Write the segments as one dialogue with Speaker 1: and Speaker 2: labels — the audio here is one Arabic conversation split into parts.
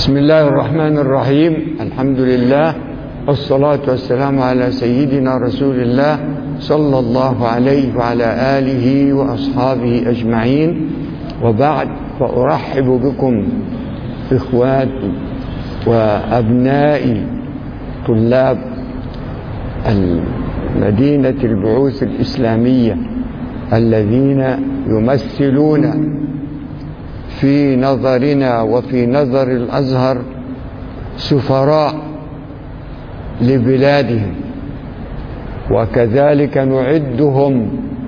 Speaker 1: بسم الله الرحمن الرحيم. الحمد لله والصلاة والسلام على سيدنا رسول الله صلى الله عليه وعلى آله وأصحابه أجمعين، وبعد، فأرحب بكم إخواتي وأبنائي طلاب مدينة البعوث الإسلامية الذين يمثلون في نظرنا وفي نظر الأزهر سفراء لبلادهم، وكذلك نعدهم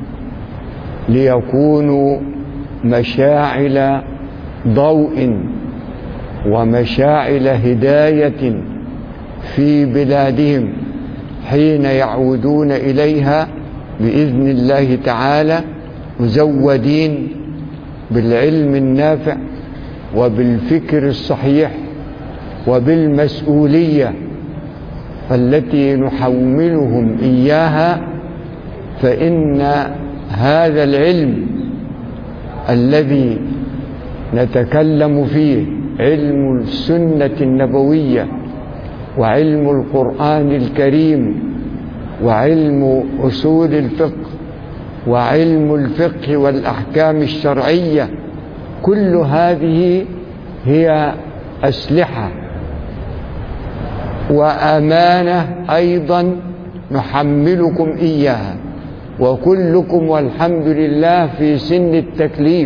Speaker 1: ليكونوا مشاعل ضوء ومشاعل هداية في بلادهم حين يعودون إليها بإذن الله تعالى، مزودين بالعلم النافع وبالفكر الصحيح وبالمسؤولية التي نحملهم إياها. فإن هذا العلم الذي نتكلم فيه، علم السنة النبوية وعلم القرآن الكريم وعلم أصول الفقه وعلم الفقه والأحكام الشرعية، كل هذه هي أسلحة وأمانة أيضا نحملكم إياها، وكلكم والحمد لله في سن التكليف.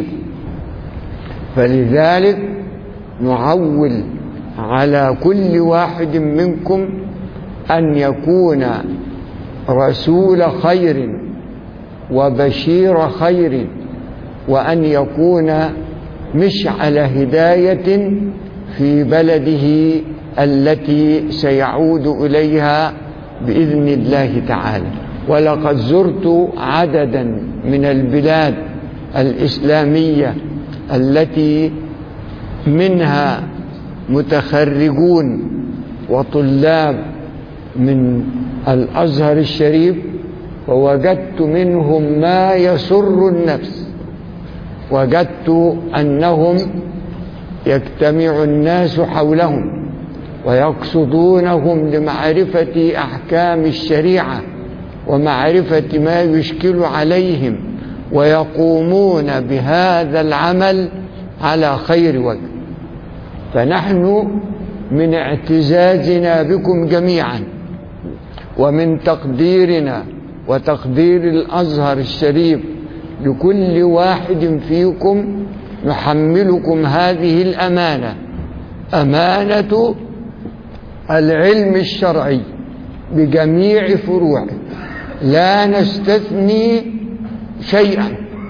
Speaker 1: فلذلك نعول على كل واحد منكم أن يكون رسول خير وبشير خير، وأن يكون مشعل هداية في بلده التي سيعود إليها بإذن الله تعالى. ولقد زرت عددا من البلاد الإسلامية التي منها متخرجون وطلاب من الأزهر الشريف، ووجدت منهم ما يسر النفس. وجدت أنهم يجتمع الناس حولهم ويقصدونهم لمعرفة أحكام الشريعة ومعرفة ما يشكل عليهم، ويقومون بهذا العمل على خير وجه. فنحن من اعتزازنا بكم جميعا ومن تقديرنا وتقدير الأزهر الشريف لكل واحد فيكم نحملكم هذه الأمانة، أمانة العلم الشرعي بجميع فروعه، لا نستثني شيئا.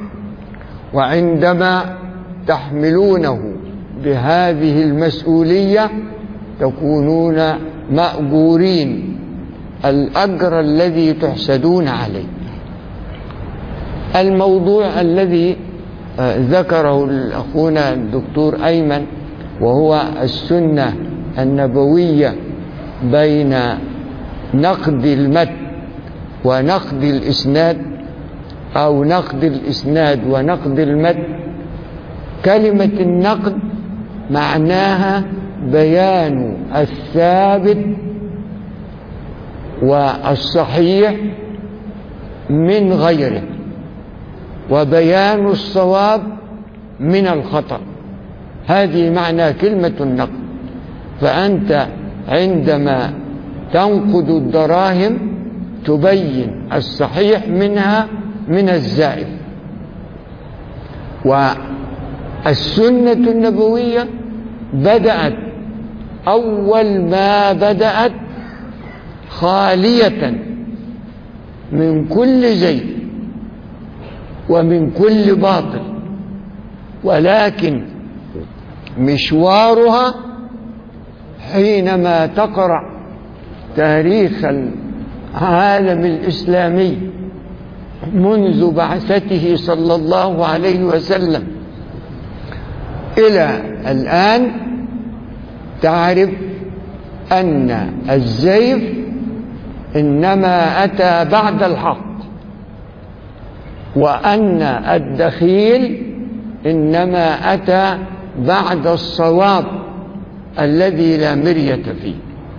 Speaker 1: وعندما تحملونه بهذه المسؤولية تكونون مأجورين الأجر الذي تحسدون عليه. الموضوع الذي ذكره أخونا الدكتور أيمن، وهو السنة النبوية بين نقد المتن ونقد الإسناد، أو نقد الإسناد ونقد المتن. كلمة النقد معناها بيان الثابت والصحيح من غيره، وبيان الصواب من الخطأ. هذه معنى كلمة النقد. فأنت عندما تنقد الدراهم تبين الصحيح منها من الزائف. والسنة النبوية بدأت أول ما بدأت خالية من كل زيف ومن كل باطل، ولكن مشوارها حينما تقرأ تاريخ العالم الإسلامي منذ بعثته صلى الله عليه وسلم إلى الآن، تعرف أن الزيف إنما أتى بعد الحق، وأن الدخيل إنما أتى بعد الصواب. الذي لا مرية فيه.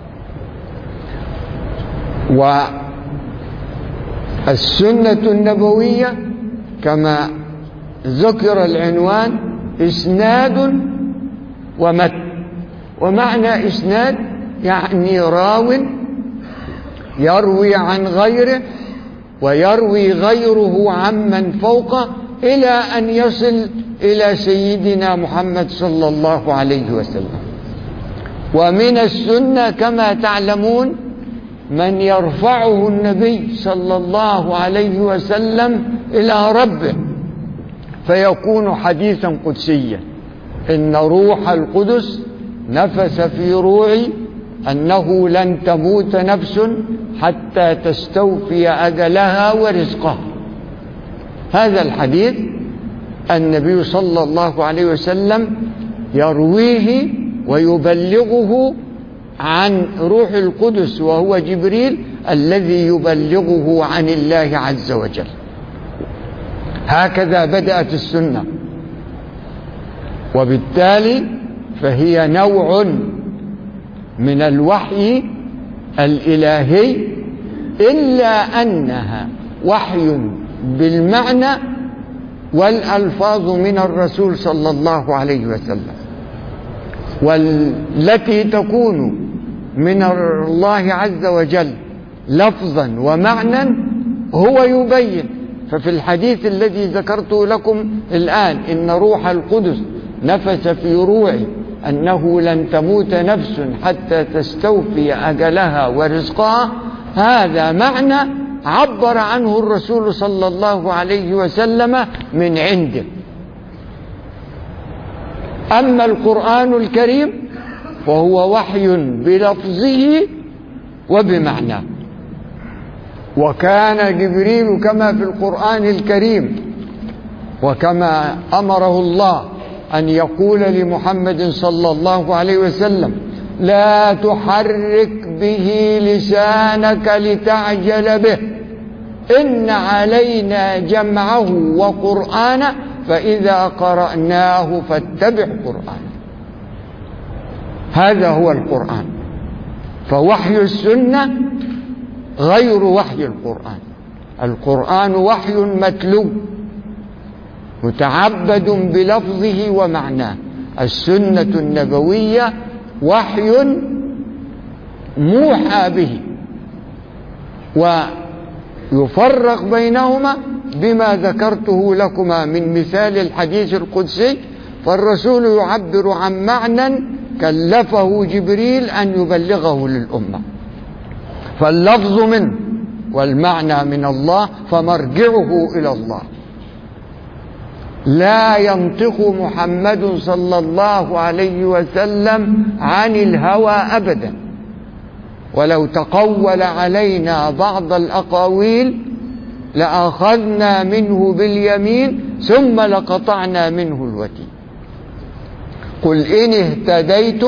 Speaker 1: والسنة النبوية كما ذكر العنوان إسناد ومتن. ومعنى إسناد يعني راو يروي عن غيره ويروي غيره عمن فوقه إلى أن يصل إلى سيدنا محمد صلى الله عليه وسلم. ومن السنة كما تعلمون من يرفعه النبي صلى الله عليه وسلم إلى ربه فيكون حديثا قدسيا. إن روح القدس نفس في روعي أنه لن تموت نفس حتى تستوفي أجلها ورزقها. هذا الحديث النبي صلى الله عليه وسلم يرويه ويبلغه عن روح القدس وهو جبريل الذي يبلغه عن الله عز وجل. هكذا بدأت السنة، وبالتالي فهي نوع من الوحي الإلهي، إلا أنها وحي بالمعنى والألفاظ من الرسول صلى الله عليه وسلم. والتي تكون من الله عز وجل لفظا ومعنى هو يبين. ففي الحديث الذي ذكرته لكم الآن إن روح القدس نفس في روعي أنه لن تموت نفس حتى تستوفي أجلها ورزقها، هذا معنى عبر عنه الرسول صلى الله عليه وسلم من عنده. أما القرآن الكريم فهو وحي بلفظه وبمعناه. وكان جبريل كما في القرآن الكريم وكما أمره الله أن يقول لمحمد صلى الله عليه وسلم لا تحرك به لسانك لتعجل به إن علينا جمعه وقرآنه فإذا قرأناه فاتبع قرآنه. هذا هو القرآن. فوحي السنة غير وحي القرآن. القرآن وحي متلو متعبد بلفظه ومعناه. السنة النبوية وحي موحى به، ويفرق بينهما بما ذكرته لكما من مثال الحديث القدسي. فالرسول يعبر عن معنى كلفه جبريل أن يبلغه للأمة، فاللفظ منه والمعنى من الله، فمرجعه إلى الله. لا ينطق محمد صلى الله عليه وسلم عن الهوى أبدا، ولو تقول علينا بعض الأقاويل لأخذنا منه باليمين ثم لقطعنا منه الوتين. قل إن اهتديت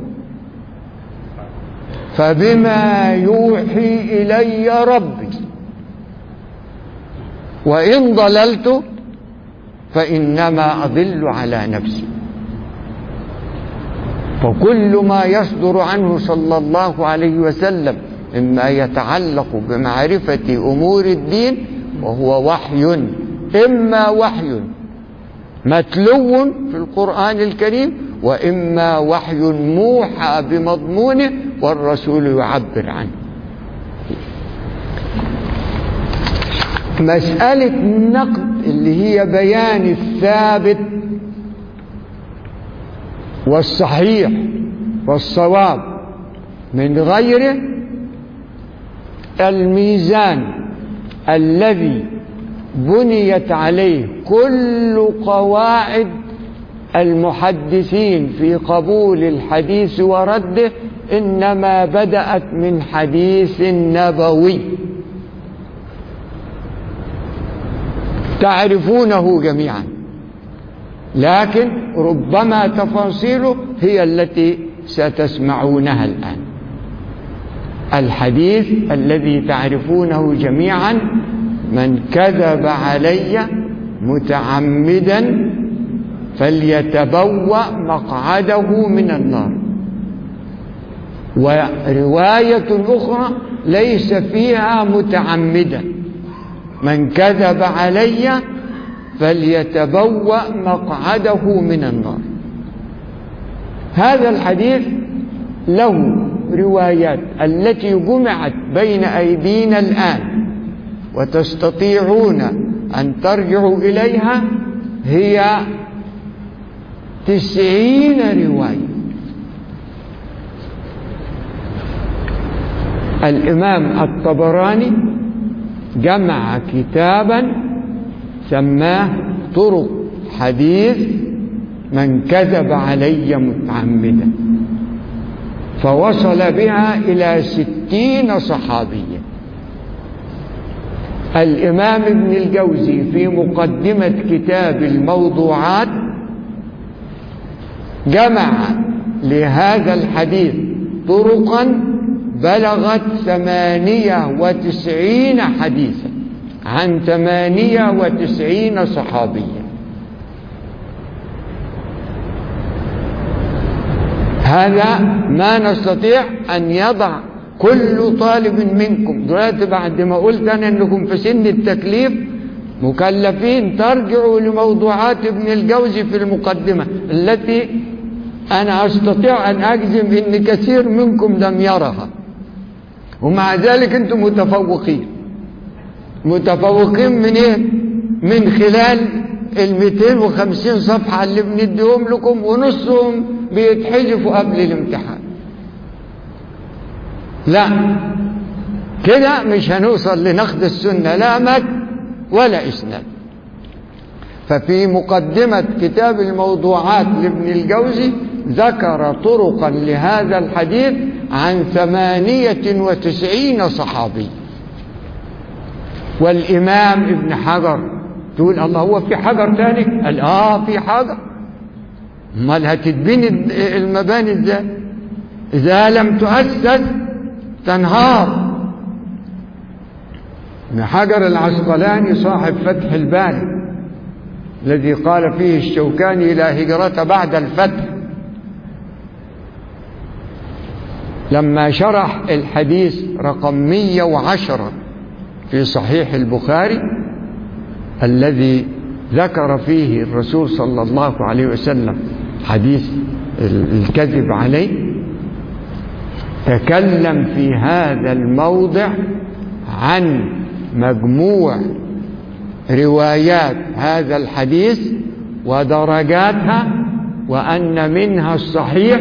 Speaker 1: فبما يوحي إلي ربي وإن ضللت فإنما أضل على نفسي. فكل ما يصدر عنه صلى الله عليه وسلم مما يتعلق بمعرفة أمور الدين وهو وحي، إما وحي متلو في القرآن الكريم وإما وحي موحى بمضمونه والرسول يعبر عنه. مسألة النقد اللي هي بيان الثابت والصحيح والصواب من غيره، الميزان الذي بنيت عليه كل قواعد المحدثين في قبول الحديث ورده إنما بدأت من حديث نبوي تعرفونه جميعا، لكن ربما تفاصيله هي التي ستسمعونها الآن. الحديث الذي تعرفونه جميعا: من كذب علي متعمدا فليتبوأ مقعده من النار. ورواية أخرى ليس فيها متعمدا: من كذب علي فليتبوأ مقعده من النار. هذا الحديث له روايات التي جمعت بين أيدينا الآن وتستطيعون أن ترجعوا إليها، هي 90 رواية. الإمام الطبراني جمع كتابا سماه طرق حديث من كذب علي متعمدا، فوصل بها إلى 60 صحابيا. الإمام ابن الجوزي في مقدمة كتاب الموضوعات جمع لهذا الحديث طرقا بلغت 98 حديثا عن 98 صحابيا. هذا ما نستطيع أن يضع كل طالب منكم دلوقتي بعد ما قلت أنا أنكم في سن التكليف مكلفين ترجعوا لموضوعات ابن الجوزي في المقدمة التي أنا أستطيع أن أجزم أن كثير منكم لم يرها، ومع ذلك أنتم متفوقين من إيه؟ من خلال 250 صفحة اللي بنديهم لكم ونصهم بيتحذفوا قبل الامتحان. لا، كده مش هنوصل لنقد السنة لا مد ولا إسناد. ففي مقدمة كتاب الموضوعات لابن الجوزي ذكر طرقا لهذا الحديث عن 98 صحابي. والإمام ابن حجر تقول الله هو في حجر تاني؟ قال في حجر. امال هتتبني المباني ازاي؟ إذا لم تؤسس تنهار. ابن حجر العسقلاني صاحب فتح الباري الذي قال فيه الشوكاني لا هجرة بعد الفتح، لما شرح الحديث رقم 110 في صحيح البخاري الذي ذكر فيه الرسول صلى الله عليه وسلم حديث الكذب عليه، تكلم في هذا الموضع عن مجموع روايات هذا الحديث ودرجاتها، وأن منها الصحيح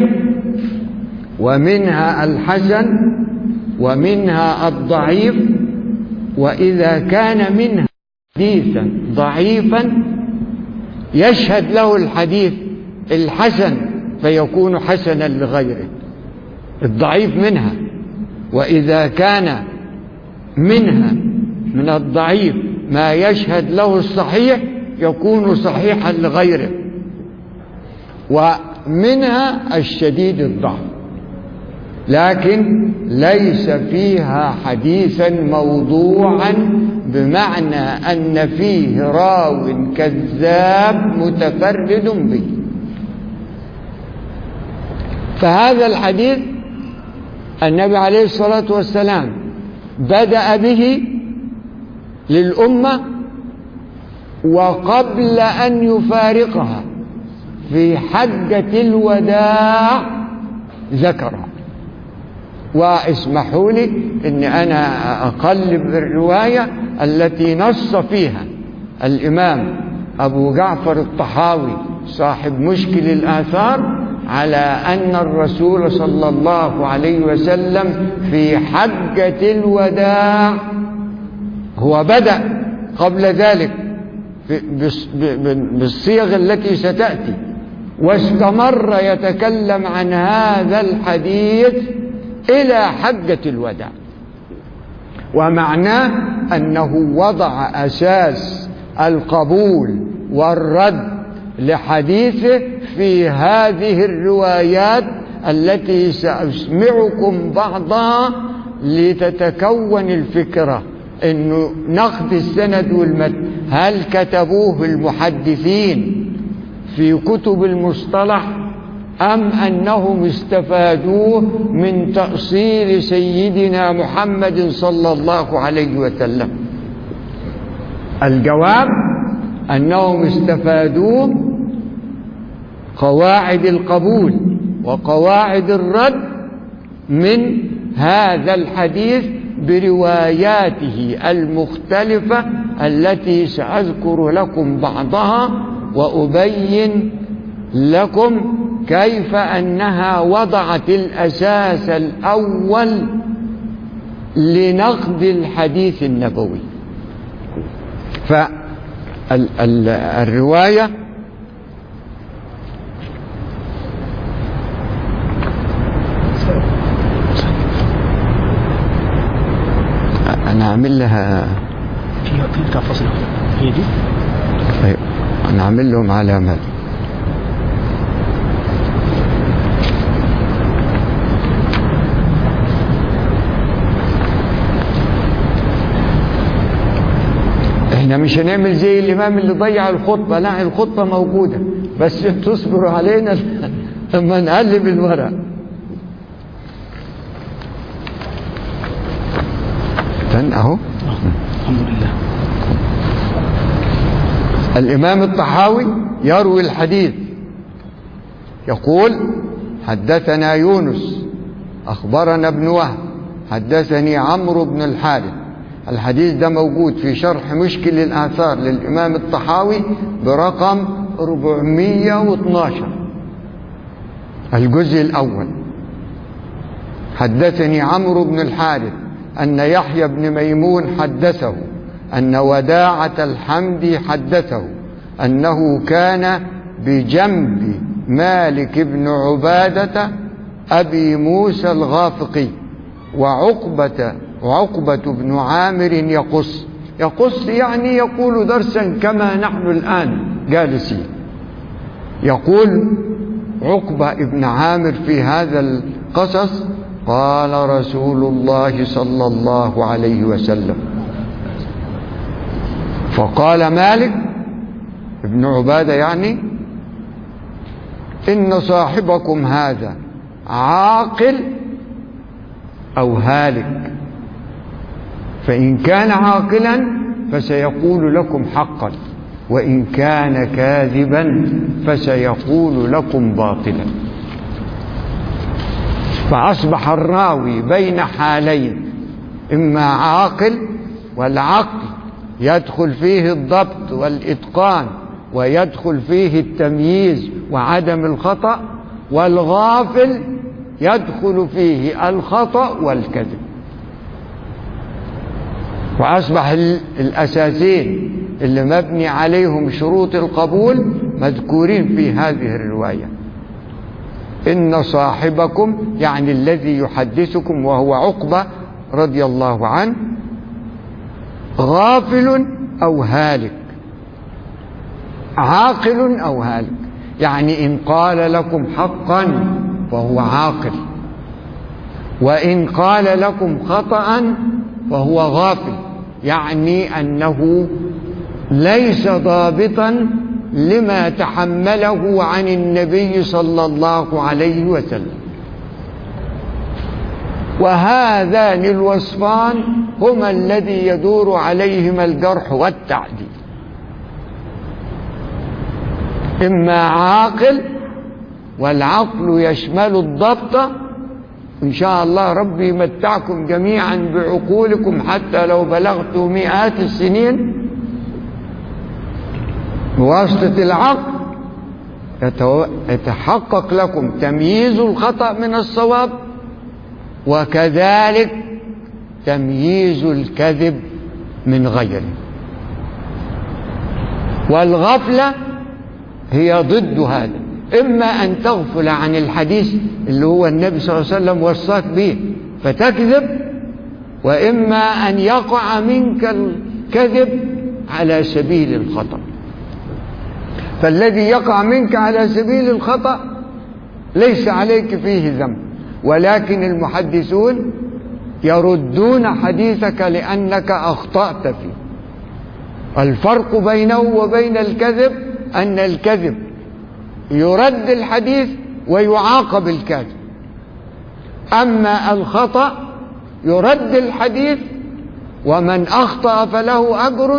Speaker 1: ومنها الحسن ومنها الضعيف، وإذا كان منها حديثا ضعيفا يشهد له الحديث الحسن فيكون حسنا لغيره، الضعيف منها. وإذا كان منها من الضعيف ما يشهد له الصحيح يكون صحيحا لغيره. ومنها الشديد الضعف، لكن ليس فيها حديثا موضوعا بمعنى أن فيه راو كذاب متفرد به. فهذا الحديث النبي عليه الصلاة والسلام بدأ به للأمة، وقبل أن يفارقها في حجة الوداع ذكرها. واسمحوا لي أن أنا أقلب الرواية التي نص فيها الإمام أبو جعفر الطحاوي صاحب مشكل الآثار على أن الرسول صلى الله عليه وسلم في حجة الوداع هو بدأ قبل ذلك بالصيغ التي ستأتي، واستمر يتكلم عن هذا الحديث إلى حجة الوداع. ومعناه أنه وضع أساس القبول والرد لحديثه في هذه الروايات التي سأسمعكم بعضها لتتكون الفكرة إنه نقد السند والمتن هل كتبوه المحدثين في كتب المصطلح أم أنهم استفادوه من تأصيل سيدنا محمد صلى الله عليه وسلم؟ الجواب أنهم استفادوه قواعد القبول وقواعد الرد من هذا الحديث برواياته المختلفة التي سأذكر لكم بعضها وأبين لكم كيف أنها وضعت الأساس الأول لنقد الحديث النبوي. فالرواية أنا أعمل لها
Speaker 2: فيها فصل هي دي.
Speaker 1: أيوة أنا أعمل لهم علامات. احنا مش هنعمل زي الإمام اللي ضيع الخطبة، لا الخطبة موجودة بس تصبروا علينا لما نقلب الورق. اهو
Speaker 2: الحمد لله.
Speaker 1: الإمام الطحاوي يروي الحديث يقول: حدثنا يونس أخبرنا ابن وهب حدثني عمرو بن الحارث. الحديث ده موجود في شرح مشكل الآثار للإمام الطحاوي برقم 412 الجزء الأول. حدثني عمرو بن الحارث أن يحيى بن ميمون حدثه أن وداعة الحمد حدثه أنه كان بجنب مالك بن عبادة أبي موسى الغافقي وعقبة بن عامر يقص يعني يقول درسا كما نحن الآن جالسين. يقول عقبة بن عامر في هذا القصص: قال رسول الله صلى الله عليه وسلم. فقال مالك ابن عبادة يعني: إن صاحبكم هذا عاقل أو هالك، فإن كان عاقلا فسيقول لكم حقا، وإن كان كاذبا فسيقول لكم باطلا. فأصبح الراوي بين حالين: إما عاقل، والعقل يدخل فيه الضبط والإتقان ويدخل فيه التمييز وعدم الخطأ، والغافل يدخل فيه الخطأ والكذب. وأصبح الأساسين اللي مبني عليهم شروط القبول مذكورين في هذه الرواية: إن صاحبكم يعني الذي يحدثكم وهو عقبة رضي الله عنه غافل أو هالك. عاقل أو هالك يعني إن قال لكم حقا فهو عاقل، وإن قال لكم خطأ فهو غافل، يعني أنه ليس ضابطا لما تحمله عن النبي صلى الله عليه وسلم. وهذان الوصفان هما الذي يدور عليهما الجرح والتعديل: إما عاقل، والعقل يشمل الضبط. إن شاء الله ربي يمتعكم جميعا بعقولكم حتى لو بلغتوا مئات السنين. بواسطة العقل يتحقق لكم تمييز الخطأ من الصواب، وكذلك تمييز الكذب من غيره. والغفلة هي ضد هذا: إما أن تغفل عن الحديث اللي هو النبي صلى الله عليه وسلم وصاك به فتكذب، وإما أن يقع منك الكذب على سبيل الخطأ. فالذي يقع منك على سبيل الخطأ ليس عليك فيه ذنب، ولكن المحدثون يردون حديثك لأنك أخطأت فيه. الفرق بينه وبين الكذب أن الكذب يرد الحديث ويعاقب الكاذب. أما الخطأ يرد الحديث، ومن أخطأ فله أجر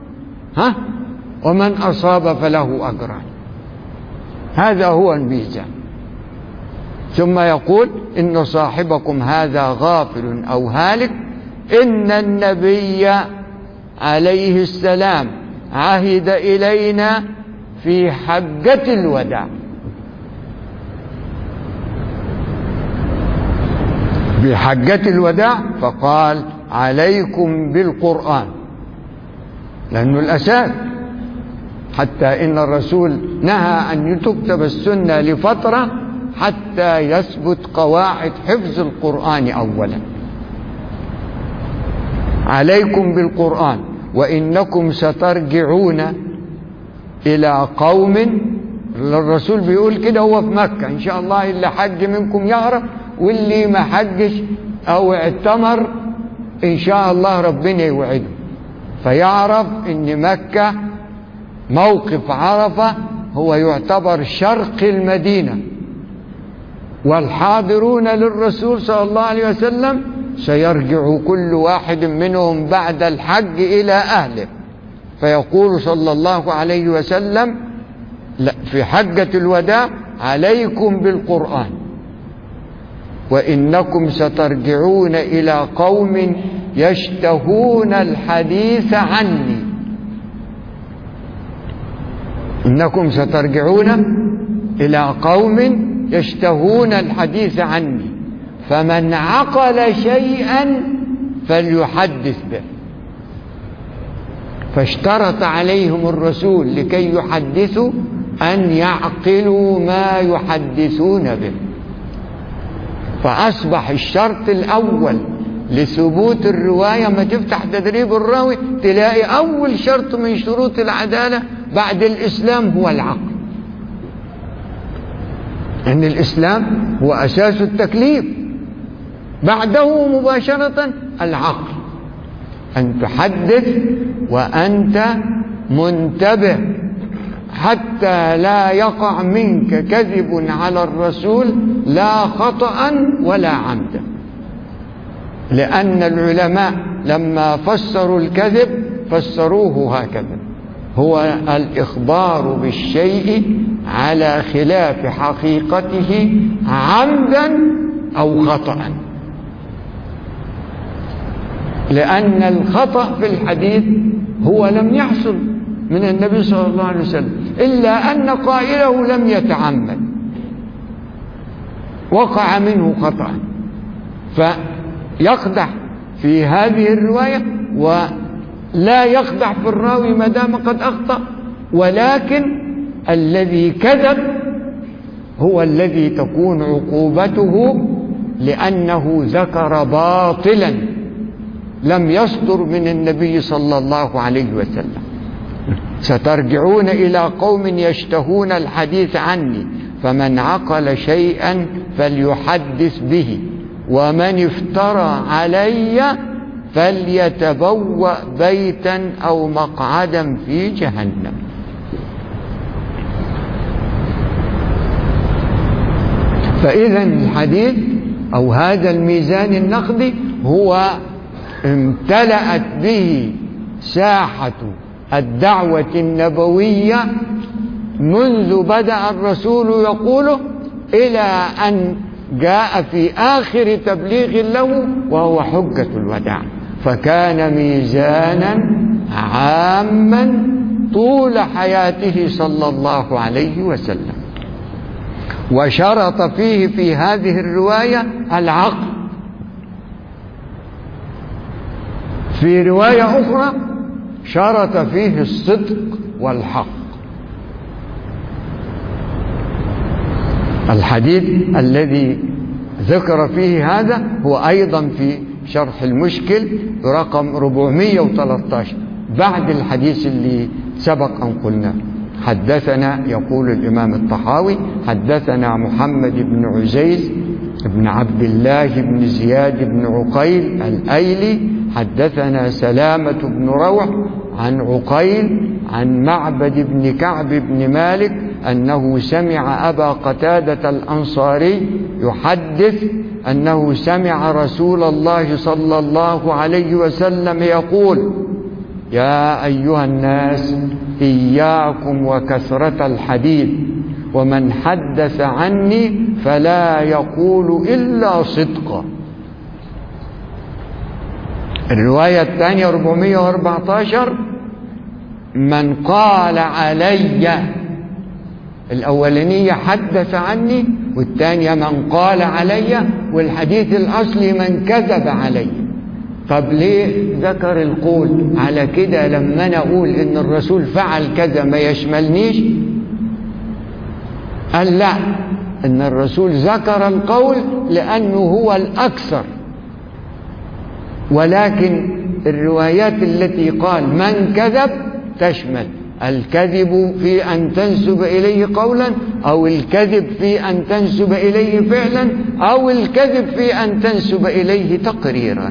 Speaker 1: ومن أصاب فله أجران. هذا هو الميزان. ثم يقول إن صاحبكم هذا غافل أو هالك، إن النبي عليه السلام عهد إلينا في حجة الوداع، بحجة الوداع فقال عليكم بالقرآن، لأنه الأساس. حتى إن الرسول نهى أن تكتب السنة لفترة حتى يثبت قواعد حفظ القرآن أولا. عليكم بالقرآن وإنكم سترجعون إلى قوم، الرسول بيقول كده هو في مكة، إن شاء الله اللي حج منكم يعرف، واللي ما حجش أو اعتمر إن شاء الله ربنا يوعده فيعرف إن مكة موقف عرفة هو يعتبر شرق المدينة، والحاضرون للرسول صلى الله عليه وسلم سيرجع كل واحد منهم بعد الحج إلى أهله، فيقول صلى الله عليه وسلم في حجة الوداع عليكم بالقرآن وإنكم سترجعون إلى قوم يشتهون الحديث عني. إنكم سترجعون إلى قوم يشتهون الحديث عني، فمن عقل شيئا فليحدث به. فاشترط عليهم الرسول لكي يحدثوا أن يعقلوا ما يحدثون به، فأصبح الشرط الأول لثبوت الرواية. ما تفتح تدريب الراوي تلاقي أول شرط من شروط العدالة بعد الإسلام هو العقل، إن الإسلام هو أساس التكليف، بعده مباشرة العقل، أن تحدث وأنت منتبه حتى لا يقع منك كذب على الرسول لا خطأ ولا عمدا. لأن العلماء لما فسروا الكذب فسروه هكذا: هو الإخبار بالشيء على خلاف حقيقته عمدا أو خطأ. لأن الخطأ في الحديث هو لم يحصل من النبي صلى الله عليه وسلم، إلا أن قائله لم يتعمد، وقع منه خطأ، فيقدح في هذه الرواية ولا يقدح في الراوي ما دام قد أخطأ. ولكن الذي كذب هو الذي تكون عقوبته لأنه ذكر باطلا لم يصدر من النبي صلى الله عليه وسلم. سترجعون إلى قوم يشتهون الحديث عني، فمن عقل شيئا فليحدث به، ومن افترى علي فليتبوأ بيتا أو مقعدا في جهنم. فإذا الحديث أو هذا الميزان النقدي هو امتلأت به ساحة الدعوة النبوية منذ بدأ الرسول يقوله إلى أن جاء في آخر تبليغ له وهو حجة الوداع، فكان ميزانا عاما طول حياته صلى الله عليه وسلم. وشرط فيه في هذه الرواية العقل. في رواية أخرى شرط فيه الصدق والحق. الحديث الذي ذكر فيه هذا هو أيضا في شرح المشكل رقم 413 بعد الحديث اللي سبق أن قلنا. حدثنا، يقول الإمام الطحاوي: حدثنا محمد بن عزيز بن عبد الله بن زياد بن عقيل الأيلي حدثنا سلامة بن روح عن عقيل عن معبد بن كعب بن مالك أنه سمع أبا قتادة الأنصاري يحدث أنه سمع رسول الله صلى الله عليه وسلم يقول: يا أيها الناس إياكم وكثرة الحديث، ومن حدث عني فلا يقول إلا صدقا. الرواية الثانية 414: من قال علي. الأولانية حدث عني، والثانية من قال علي، والحديث الأصلي من كذب علي. طب ليه ذكر القول؟ على كده لما أنا أقول إن الرسول فعل كذا ما يشملنيش؟ قال لا، إن الرسول ذكر القول لأنه هو الأكثر، ولكن الروايات التي قال من كذب تشمل الكذب في أن تنسب إليه قولا، أو الكذب في أن تنسب إليه فعلا، أو الكذب في أن تنسب إليه تقريرا.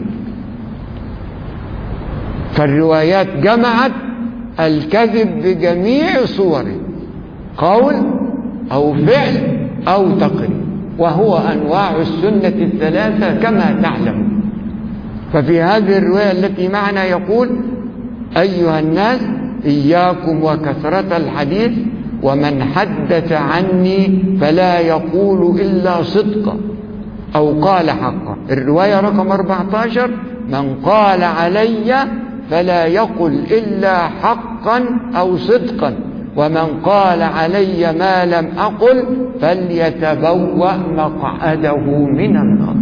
Speaker 1: فالروايات جمعت الكذب بجميع صوره، قول أو فعل أو تقرير، وهو أنواع السنة الثلاثة كما تعلم. ففي هذه الرواية التي معنا يقول: أيها الناس إياكم وكثرة الحديث، ومن حدث عني فلا يقول إلا صدقا أو قال حقا. الرواية رقم 14: من قال علي فلا يقل إلا حقا أو صدقا، ومن قال علي ما لم أقل فليتبوأ مقعده من النار.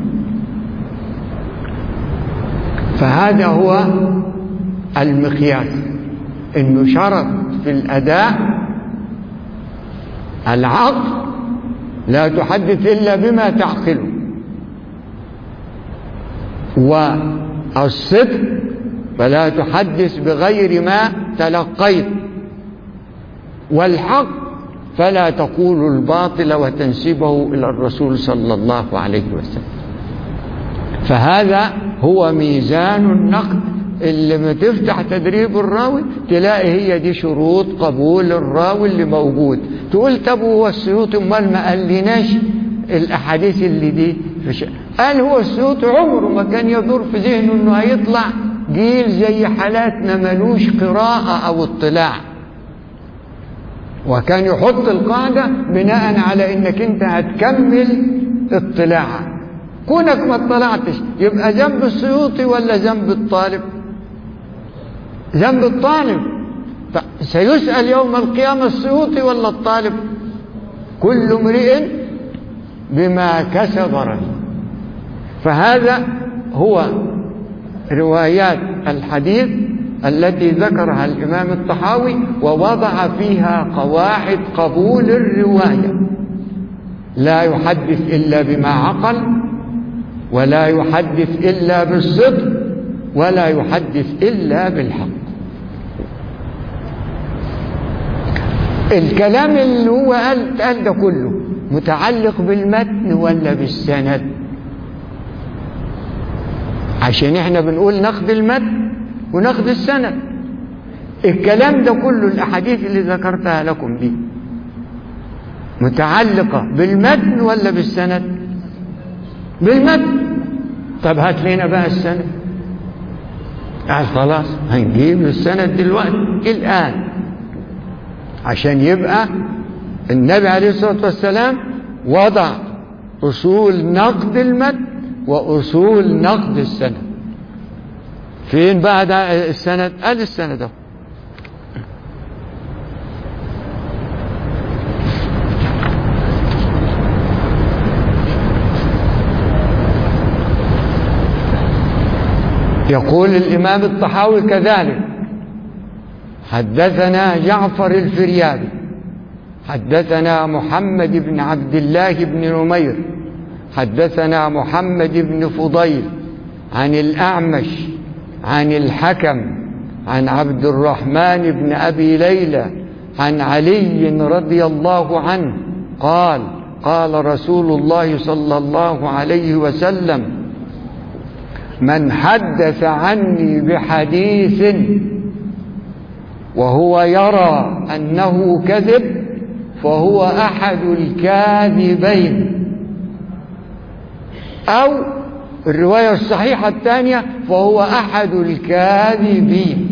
Speaker 1: فهذا هو المقياس، إنه شرط في الأداء العقل لا تحدث إلا بما تعقله، والصدق فلا تحدث بغير ما تلقيت، والحق فلا تقول الباطل وتنسبه إلى الرسول صلى الله عليه وسلم. فهذا هو ميزان النقد اللي ما تفتح تدريب الراوي تلاقي هي دي شروط قبول الراوي اللي موجود. تقول طب هو السيوطي امال ما قالناش الاحاديث اللي دي؟ قال هو السيوطي عمره ما كان يدور في ذهنه انه هيطلع جيل زي حالاتنا ملوش قراءة او اطلاع، وكان يحط القاعدة بناء على انك انت هتكمل اطلاعك. كونك ما اطلعتش يبقى ذنب السيوطي ولا ذنب الطالب؟ ذنب الطالب. سيسأل يوم القيامة السيوطي ولا الطالب؟ كل امرئ بما كسب رهين. فهذا هو روايات الحديث التي ذكرها الإمام الطحاوي، ووضع فيها قواعد قبول الرواية: لا يحدث إلا بما عقل، ولا يحدث إلا بالصدق، ولا يحدث إلا بالحق. الكلام اللي هو قال ده كله متعلق بالمتن ولا بالسند؟ عشان احنا بنقول ناخد المتن وناخد السند. الكلام ده كله الأحاديث اللي ذكرتها لكم دي متعلقة بالمتن ولا بالسند؟ بالمتن. طب هات لنا بقى السند. خلاص هنجيب السند دلوقتي الآن، عشان يبقى النبي عليه الصلاة والسلام وضع أصول نقد المتن وأصول نقد السند. فين بقى ده السند؟ قال السند ده يقول الإمام الطحاوي كذلك: حدثنا جعفر الفريابي حدثنا محمد بن عبد الله بن نمير حدثنا محمد بن فضيل عن الأعمش عن الحكم عن عبد الرحمن بن أبي ليلى عن علي رضي الله عنه قال: قال رسول الله صلى الله عليه وسلم: من حدث عني بحديث وهو يرى أنه كذب فهو أحد الكاذبين، أو الرواية الصحيحة الثانية فهو أحد الكاذبين.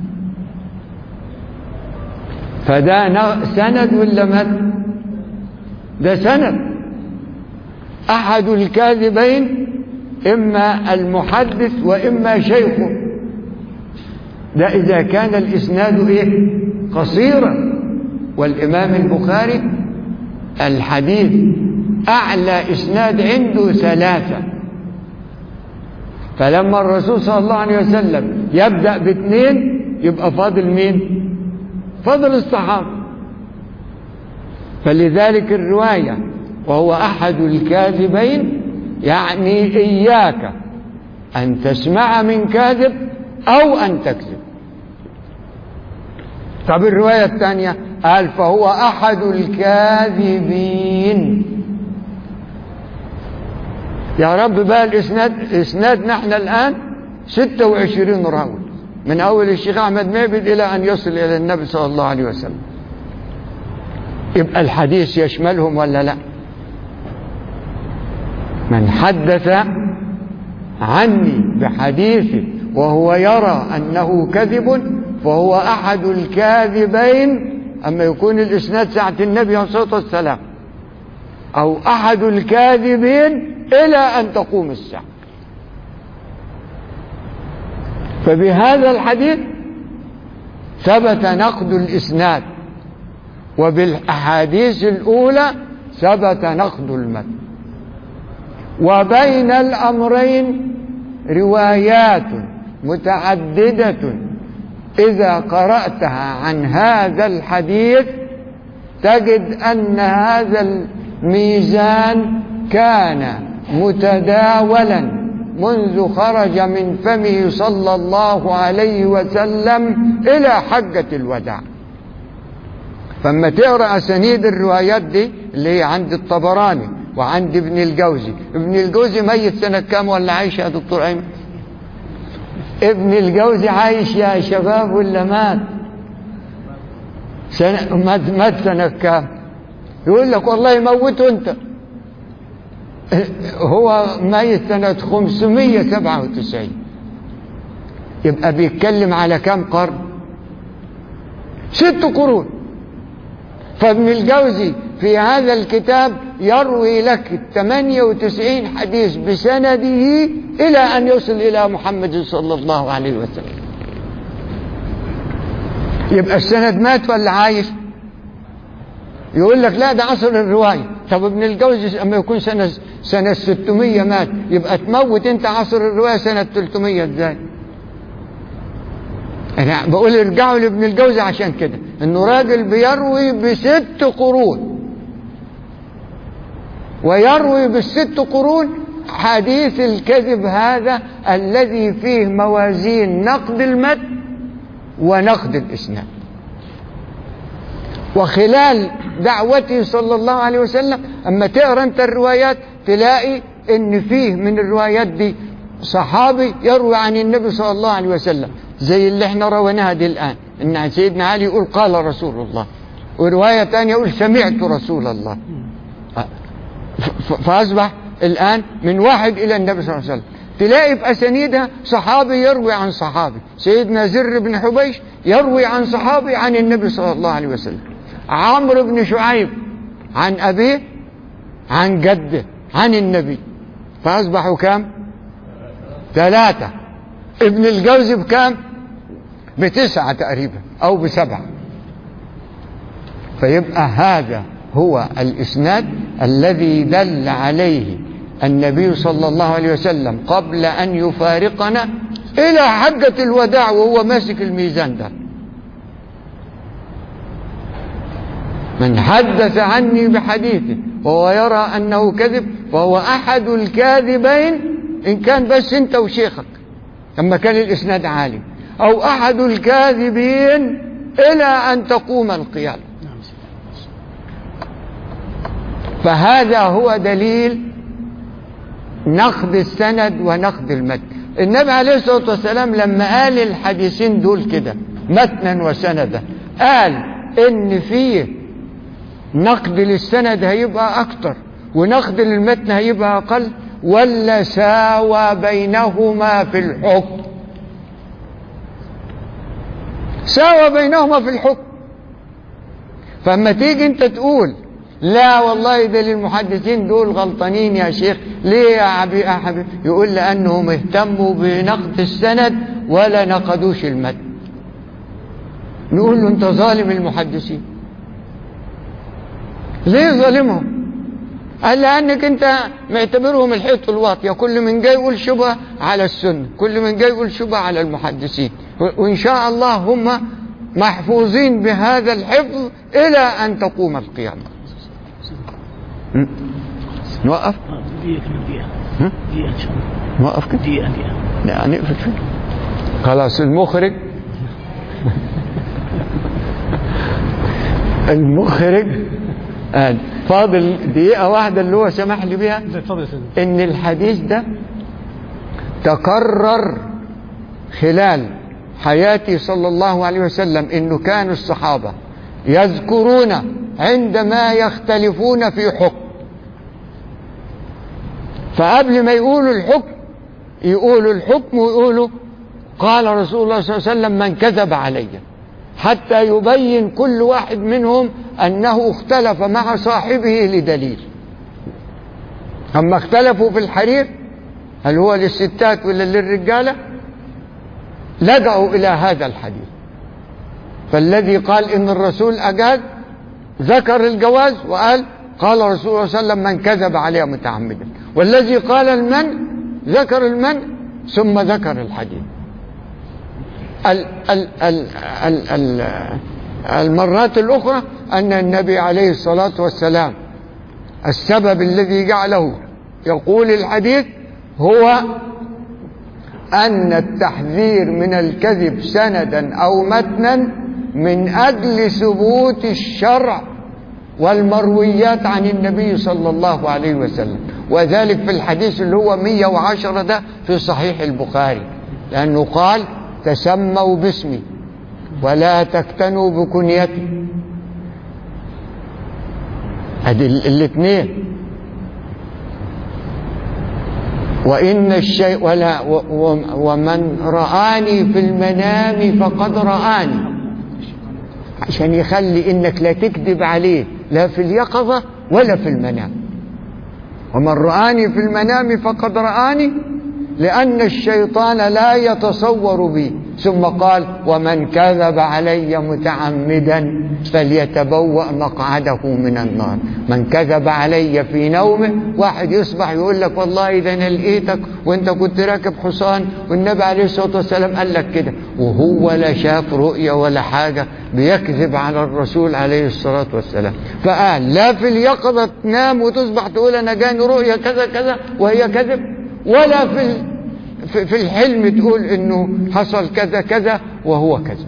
Speaker 1: فده سند ولا متن؟ ده سند. أحد الكاذبين إما المحدث وإما شيخه، ده إذا كان الإسناد قصيرا. والإمام البخاري الحديث أعلى إسناد عنده 3، فلما الرسول صلى الله عليه وسلم يبدأ ب2 يبقى فاضل مين؟ فاضل الصحابة. فلذلك الرواية وهو أحد الكاذبين يعني إياك أن تسمع من كاذب أو أن تكذب. طب الرواية الثانية قال فهو أحد الكاذبين. يا رب بقى الإسناد نحن الآن 26 راوي، من أول الشيخ أحمد معبد إلى أن يصل إلى النبي صلى الله عليه وسلم. يبقى الحديث يشملهم ولا لا؟ من حدث عني بحديث وهو يرى أنه كذب فهو أحد الكاذبين، أما يكون الإسناد ساعة النبي عليه الصلاة والسلام، أو أحد الكاذبين إلى أن تقوم الساعة. فبهذا الحديث ثبت نقد الإسناد، وبالأحاديث الأولى ثبت نقد المتن. وبين الأمرين روايات متعددة إذا قرأتها عن هذا الحديث تجد أن هذا الميزان كان متداولا منذ خرج من فمه صلى الله عليه وسلم إلى حجة الوداع. فما تقرأ أسانيد الروايات دي اللي هي عند الطبراني وعند ابن الجوزي. ابن الجوزي ميت سنة كام ولا عايش يا دكتور أيمن؟ ابن الجوزي عايش يا شباب ولا مات؟ مات سنة كام؟ يقول لك والله موته انت. هو ميت سنة 597. يبقى بيتكلم على كام قرن؟ 6 قرون. فابن الجوزي في هذا الكتاب يروي لك 98 حديث بسنده إلى أن يصل إلى محمد صلى الله عليه وسلم. يبقى السند مات ولا عايش؟ يقول لك لا ده عصر الرواية. طب ابن الجوزي أما يكون سنة 600 مات، يبقى تموت انت عصر الرواية سنة 300 ازاي؟ أنا بقول ارجعوا لابن الجوزي عشان كده، انه راجل بيروي ب6 قرون، ويروي بال6 قرون حديث الكذب هذا الذي فيه موازين نقد المتن ونقد الإسناد. وخلال دعوته صلى الله عليه وسلم اما تقرا انت الروايات تلاقي ان فيه من الروايات دي صحابي يروي عن النبي صلى الله عليه وسلم، زي اللي احنا رويناها دي الآن، ان سيدنا علي يقول قال رسول الله، ورواية تانية يقول سمعت رسول الله. فأصبح الآن من واحد إلى النبي صلى الله عليه وسلم. تلاقي بأسانيدها صحابي يروي عن صحابي، سيدنا زر بن حبيش يروي عن صحابي عن النبي صلى الله عليه وسلم، عمرو بن شعيب عن أبيه عن جده عن النبي. فأصبحوا كام؟ 3. ابن الجوزي بكام؟ ب9 تقريبا أو ب7. فيبقى هذا هو الإسناد الذي دل عليه النبي صلى الله عليه وسلم قبل أن يفارقنا إلى حجة الوداع وهو ماسك الميزان ده. من حدث عني بحديث وهو يرى أنه كذب فهو أحد الكاذبين، إن كان بس أنت وشيخك لما كان الإسناد عالي، أو أحد الكاذبين إلى أن تقوم القيامة. فهذا هو دليل نقد السند ونقد المتن. النبي عليه الصلاة والسلام لما قال الحديثين دول كده متنا وسندا، قال إن فيه نقد للسند هيبقى أكتر ونقد للمتن هيبقى أقل، ولا ساوى بينهما في الحكم؟ ساوى بينهما في الحكم. فأما تيجي أنت تقول لا والله ده للمحدثين دول غلطانين يا شيخ، ليه يا حبيبي؟ يقول لأنهم اهتموا بنقد السند ولا نقدوش المتن. نقول له أنت ظالم المحدثين. ليه ظالمهم؟ قال لأنك أنت معتبرهم الحيط الواطية، كل من جاي يقول شبهة على السنة، كل من جاي يقول شبهة على المحدثين، وإن شاء الله هم محفوظين بهذا الحفظ إلى أن تقوم القيامة. نوقف؟
Speaker 2: دقيقة إن شاء الله.
Speaker 1: نوقف كده؟
Speaker 2: دقيقة.
Speaker 1: لا نقفل فيه. خلاص المخرج فاضل دقيقة واحدة اللي هو سمح لي بها، إن الحديث ده تكرر خلال حياته صلى الله عليه وسلم، إنه كان الصحابة يذكرون عندما يختلفون في حكم، فقبل ما يقولوا الحكم يقولوا الحكم ويقولوا قال رسول الله صلى الله عليه وسلم من كذب علي، حتى يبين كل واحد منهم أنه اختلف مع صاحبه لدليل. أما اختلفوا في الحرير هل هو للستات ولا للرجالة، لجأوا إلى هذا الحديث. فالذي قال إن الرسول أجاز ذكر الجواز وقال قال رسول الله صلى الله عليه وسلم من كذب عليه متعمدا، والذي قال المنع ذكر المنع ثم ذكر الحديث. المرات الأخرى أن النبي عليه الصلاة والسلام السبب الذي جعله يقول الحديث هو أن التحذير من الكذب سندا أو متنا من أجل ثبوت الشرع والمرويات عن النبي صلى الله عليه وسلم، وذلك في الحديث اللي هو 110 ده في صحيح البخاري، لأنه قال تسموا باسمي ولا تكتنوا بكنيتي. ادي الاثنين. وإن الشيء ومن رآني في المنام فقد رآني، عشان يخلي إنك لا تكذب عليه لا في اليقظة ولا في المنام. ومن رآني في المنام فقد رآني، لأن الشيطان لا يتصور بي. ثم قال ومن كذب علي متعمدا فليتبوأ مقعده من النار. من كذب علي في نومه، واحد يصبح يقول لك والله إذا أنا لقيتك وانت كنت راكب حصان والنبي عليه الصلاة والسلام قال لك كده، وهو لا شاف رؤية ولا حاجة، بيكذب على الرسول عليه الصلاة والسلام. فقال لا في اليقظة تنام وتصبح تقول أنا جاني رؤية كذا كذا وهي كذب، ولا في الحلم تقول انه حصل كذا كذا وهو كذا.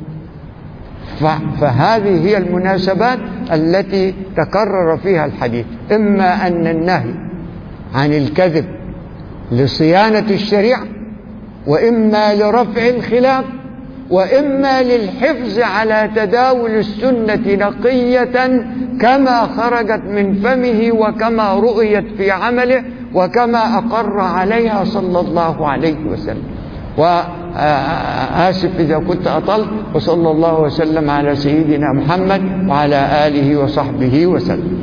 Speaker 1: فهذه هي المناسبات التي تكرر فيها الحديث، اما ان النهي عن الكذب لصيانة الشريعة، واما لرفع الخلاف، واما للحفظ على تداول السنة نقية كما خرجت من فمه وكما رؤيت في عمله وكما أقر عليها صلى الله عليه وسلم. وآسف إذا كنت أطلت، وصلى الله وسلم على سيدنا محمد وعلى آله وصحبه وسلم.